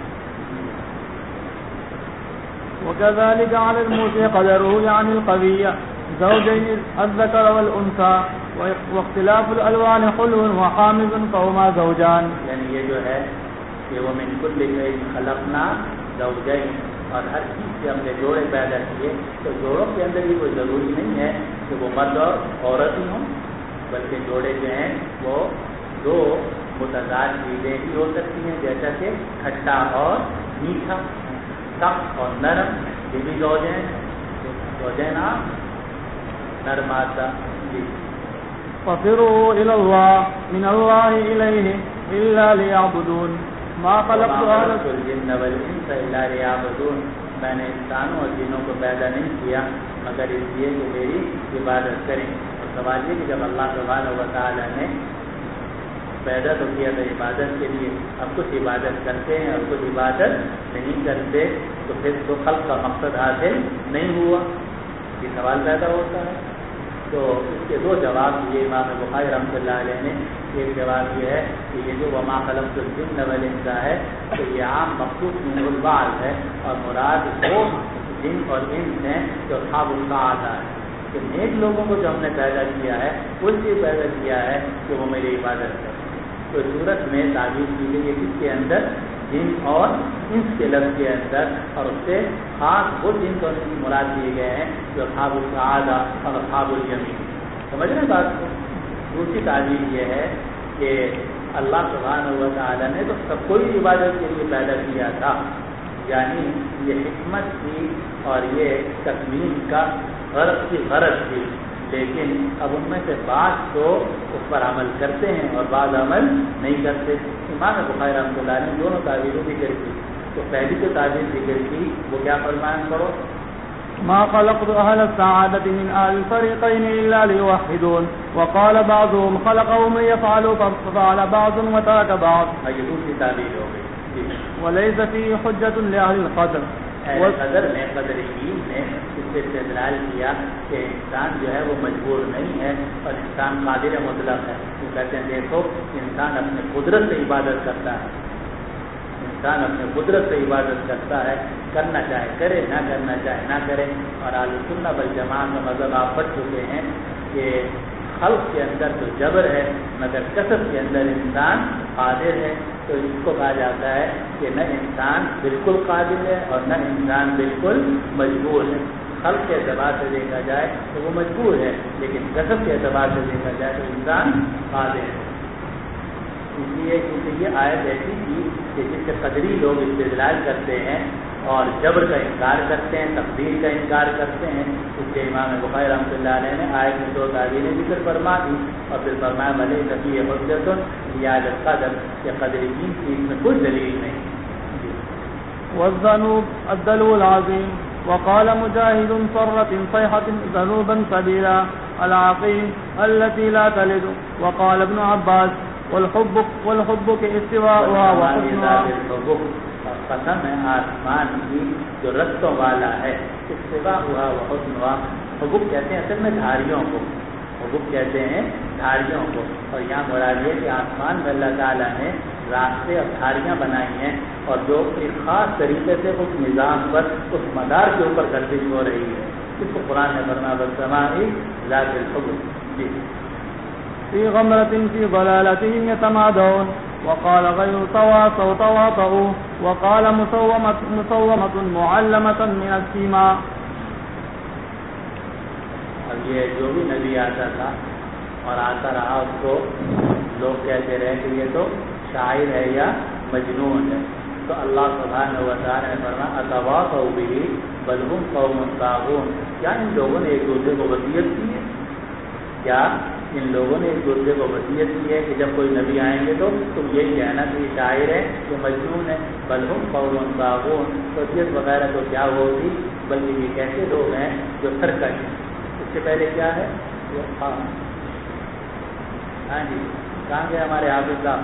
وكذلك على الموسع قدره يعني القوي زوجين الذكر والأنثى واختلاف الألوان حلو وحامض فهما زوجان، یعنی یہ جو ہے کہ وہ من كل شيء خلقنا زوجين، اور ہر چیز سے ہم نے جوڑے پیدا کیے، تو جوڑوں کے اندر یہ کوئی ضروری نہیں ہے کہ وہ مرد اور عورت ہی ہوں، بلکہ جوڑے جو ہیں وہ دو متضاد چیزیں بھی ہو سکتی ہیں، جیسا کہ کھٹا اور میٹھا، سخت اور نرم، یہ بھی زوجین آپ نرماتا جی۔ ففروا إلى الله من الله إليه إلا ليعبدون ما خلقت الجن والإنس إلا ليعبدون، میں نے انسانوں اور جنوں کو پیدا نہیں کیا مگر اس لیے کہ میری عبادت کریں۔ اور سوال یہ کہ جب اللہ سبحانہ و تعالیٰ نے پیدا تو کیا تھا عبادت کے لیے، اب کچھ عبادت کرتے ہیں اور کچھ عبادت نہیں کرتے، تو پھر تو خلق کا مقصد حاصل نہیں ہوا، یہ سوال پیدا ہوتا ہے۔ تو اس کے دو جواب دیے امام بخاری رحمۃ اللہ علیہ نے۔ ایک جواب یہ ہے کہ یہ جو وما خلقت الجن والانس ہے تو یہ عام مخصوص من البعض ہے، اور مراد وہ جن اور انس ہیں جو اصحاب السعادہ ہے، کہ نیک لوگوں کو جو ہم نے پیدا کیا ہے اس لیے پیدا کیا ہے کہ وہ میری عبادت کریں۔ تو صورت میں تعبیر کی گئی ہے کس کے اندر؟ جن اور انس کے لفظ کے اندر، اور اس سے خاص وہ جن اور انس مراد دیے گئے ہیں جو اصحاب السعادہ اور اصحاب الیمین۔ سمجھ رہے ہیں بات کو؟ دوسری تعبیر یہ ہے کہ اللہ سبحانہ و تعالیٰ نے تو سب کو ہی عبادت کے لیے پیدا کیا تھا، یعنی یہ حکمت تھی اور یہ تکمیل کا غرض تھی، لیکن اب ان میں سے بعض تو اس پر عمل کرتے ہیں اور بعض عمل نہیں کرتے۔ امام بخاری رحمۃ اللہ نے دونوں تعبیریں ذکر کی، تو پہلی جو تعبیر ذکر کی وہ کیا فرمائیں کرو؟ ما خلقت أهل السعادة من أهل الفريقين إلا ليوحدون، وقال بعضهم خلقهم ليفعل ففعل بعض وترك بعض، یہ دوسری تعبیر ہو گئی جی۔ وليس فيه حجة لأهل القدر، قدر نے قدرین نے اس سے استدلال کیا کہ انسان جو ہے وہ مجبور نہیں ہے اور انسان قادر مطلق ہے۔ وہ کہتے ہیں دیکھو انسان اپنے قدرت سے عبادت کرتا ہے، انسان اپنے قدرت سے عبادت کرتا ہے، کرنا چاہے کرے، نہ کرنا چاہے نہ کرے۔ اور اہل سنت والجماعت کا مذہب آپ پڑھ چکے ہیں کہ خلق کے اندر تو جبر ہے، مگر کسب کے اندر انسان قادر ہے۔ تو اس کو کہا جاتا ہے کہ نہ انسان بالکل قادر ہے اور نہ انسان بالکل مجبور ہے۔ خلق کے اعتبار سے دیکھا جائے تو وہ مجبور ہے، لیکن کسب کے اعتبار سے دیکھا جائے تو انسان قادر ہے۔ اس لیے کیونکہ یہ آیت ایسی تھی کہ جس سے قدری لوگ استدلال کرتے ہیں اور جبر کا انکار کرتے ہیں، تقدیر کا انکار کرتے ہیں، اس لیے امام بخاری رحمۃ اللہ علیہ نے آیت میں 2 تعبیریں ذکر فرما دی اور پھر فرمایا بھلے نفی حجت یاد قدر کہ قدرین کی اس میں کوئی دلیل نہیں۔ والذنوب الدلو العظيم. وقال مجاهد صرت صيحة ذنوبا سبيلا العقيم التي لا تلد. وقال ابن عباس والحب كاستواؤها وحسنها. قسم ہے آسمان کی جو رستوں والا ہے، استوا ہوا وہ حسن ہوا۔ حبوب کہتے ہیں اصل میں دھاریوں کو، حبوب کہتے ہیں دھاریوں کو، اور یہاں مراد یہ کہ آسمان میں اللہ تعالیٰ نے راستے اور دھاریاں بنائی ہیں اور جو ایک خاص طریقے سے اس نظام پر، اس مدار کے اوپر گردش ہو رہی ہے، اس کو قرآن نے فرمایا والسماء ذات الحبب۔ جی في غمرة في ضلالتهم يتمادون. وقال غير تواصوا تواطؤوا. وقال مسومة معلمة من السماء. اب یہ جو بھی نبی آتا تھا اور آتا رہا اس کو لوگ کہتے رہے کہ یہ تو شاعر ہے یا مجنون ہے، تو اللہ سبحانہ و تعالی نے فرمایا اتواصوا به بل هم قوم طاغون. کیا ان لوگوں نے ایک دوسرے کو وصیت کی ہے؟ کیا ان لوگوں نے ایک دوسرے کو وصیت کی ہے کہ جب کوئی نبی آئیں گے تو تم یہی کہنا کہ یہ شاعر ہے، یہ مجنون ہے؟ بل هم قوم طاغون. وصیت وغیرہ تو کیا ہوگی، بلکہ یہ کیسے لوگ ہیں جو سرکش ہیں۔ اس سے پہلے کیا ہے؟ ہاں جی کہاں گئے ہمارے حافظ صاحب؟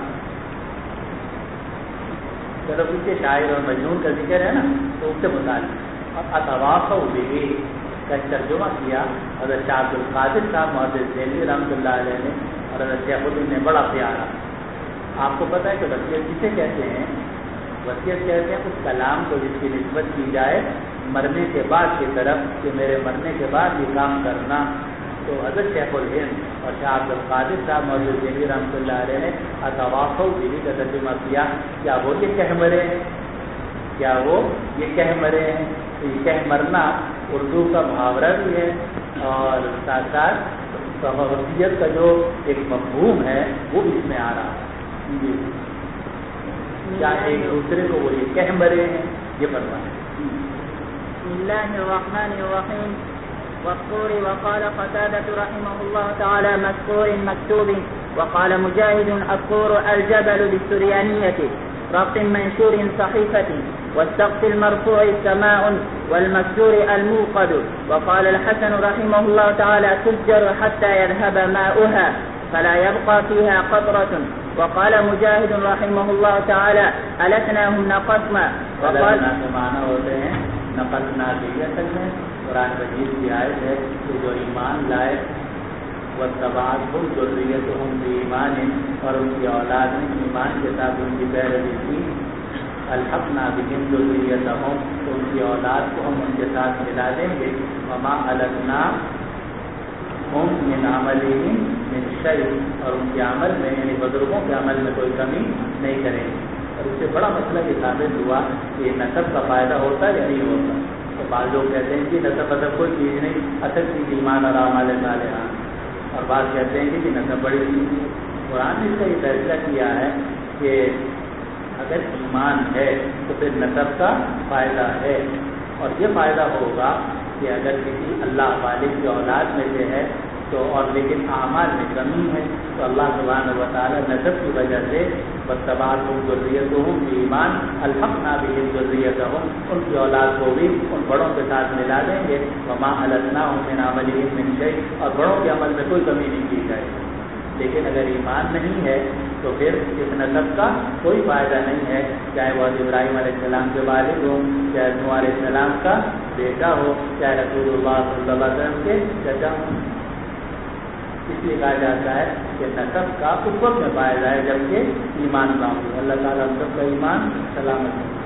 چلو پیچھے شاعر اور مجنون کا ذکر ہے نا، تو اس سے متعلق اور اتواصوا به کا ترجمہ کیا حضرت شاہ عبد القادر صاحب محدث دہلوی رحمۃ اللہ علیہ نے اور حضرت شیخ الدین نے بڑا پیارا۔ آپ کو پتہ ہے کہ وصیت کسے کہتے ہیں؟ وصیت کہتے ہیں اس کلام کو جس کی نسبت کی جائے مرنے کے بعد کی طرف کہ میرے مرنے کے بعد یہ کام کرنا۔ تو حضرت شیخ الہند اور شاہ عبد القادر صاحب محدث دہلوی رحمۃ اللہ علیہ نے اتواصوا به کا ترجمہ کیا، کیا وہ یہ کہہ مرے ہیں؟ کیا وہ یہ کہہ مرے ہیں؟ تو یہ کہہ مرنا اردو کا محاورہ بھی ہے اور ساتھ ساتھ وصیت کا جو ایک مفہوم ہے وہ اس میں آ رہا ہے۔ کیا ایک دوسرے کو وہ یہ کہہ مرے ہیں، یہ فرمائیں۔ بسم الله الرحمن الرحيم. والطور. وقال قتادة رحمه الله تعالى مسطور مكتوب. وقال مجاهد الطور الجبل بالسريانية رق منشور صحيفة. والسقف المرفوع السماء والمكسور الموقد. وقال الحسن رحمه الله تعالى تفجر حتى يذهب ماؤها فلا يبقى فيها قطرة. وقال مجاهد رحمه الله تعالى ألتناهم نقصنا. وقال معنی ہوتے ہیں نقصنا کی اصل میں قرآن مجید کی آیت ہے کہ جو ایمان لائے واتبعتهم ذریتهم بإیمان، اور ان کی اولاد نے ایمان کے ساتھ ان کی پیروی کی، الحقنا بهم ذریتهم، ان کی اولاد کو ہم ان کے ساتھ ملا دیں گے، وما ألتناهم من عملهم من شيء، اور ان کے عمل میں یعنی بزرگوں کے عمل میں کوئی کمی نہیں کریں گے۔ اور اس سے بڑا مسئلہ یہ ثابت ہوا کہ نسب کا فائدہ ہوتا ہے یا نہیں ہوتا۔ تو بعض لوگ کہتے ہیں کہ نسب ادب کوئی چیز نہیں، اصل چیز ایمان اور اعمال صالحہ، اور بعض کہتے ہیں کہ نسب بڑی چیز ہے۔ قرآن نے اس کا یہ فیصلہ کیا ہے کہ اگر ایمان ہے تو پھر نسب کا فائدہ ہے، اور یہ فائدہ ہوگا کہ اگر کسی اللہ والے کی اولاد میں سے ہے تو اور لیکن اعمال میں کمی ہے تو اللہ سبحانہ و تعالیٰ نسب کی وجہ سے واتبعتهم ذریتهم بإیمان الحقنا بهم ذریتهم، ان کی اولاد کو بھی ان بڑوں کے ساتھ ملا دیں گے، وما ألتناهم من عملهم من شيء، اور بڑوں کے عمل میں کوئی کمی نہیں کی جائے۔ لیکن اگر ایمان نہیں ہے تو پھر اس نسب کا کوئی فائدہ نہیں ہے، چاہے وہ ابراہیم علیہ السلام کے والد ہو، چاہے نوح علیہ السلام کا بیٹا ہو، چاہے رسول اللہ صلی اللہ علیہ وسلم کے چچا ہوں۔ اس لیے کہا جاتا ہے کہ نسب کا اس وقت میں پایا جائے جبکہ ایمان نہ ہو. اللہ تعالیٰ ہم سب کا ایمان سلامت ہے.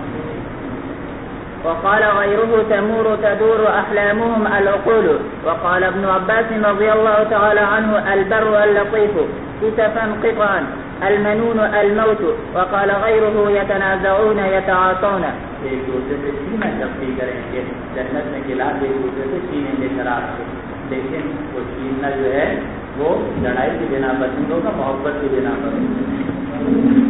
وقال غيره تدور أحلامهم العقول. وقال ابن عباس رضي الله تعالى عنه البر اللطيف كتفا قطعا المنون الموت. وقال غيره يتنازعون يتعاطون. ایک دوسرے سے سینہ جفتی کریں گے, جنت میں گلاس ایک دوسرے سے سینے لے کر آ کے, لیکن وہ سینہ جو ہے وہ لڑائی کی بنا پر نہیں ہوگا, محبت کی بنا پر.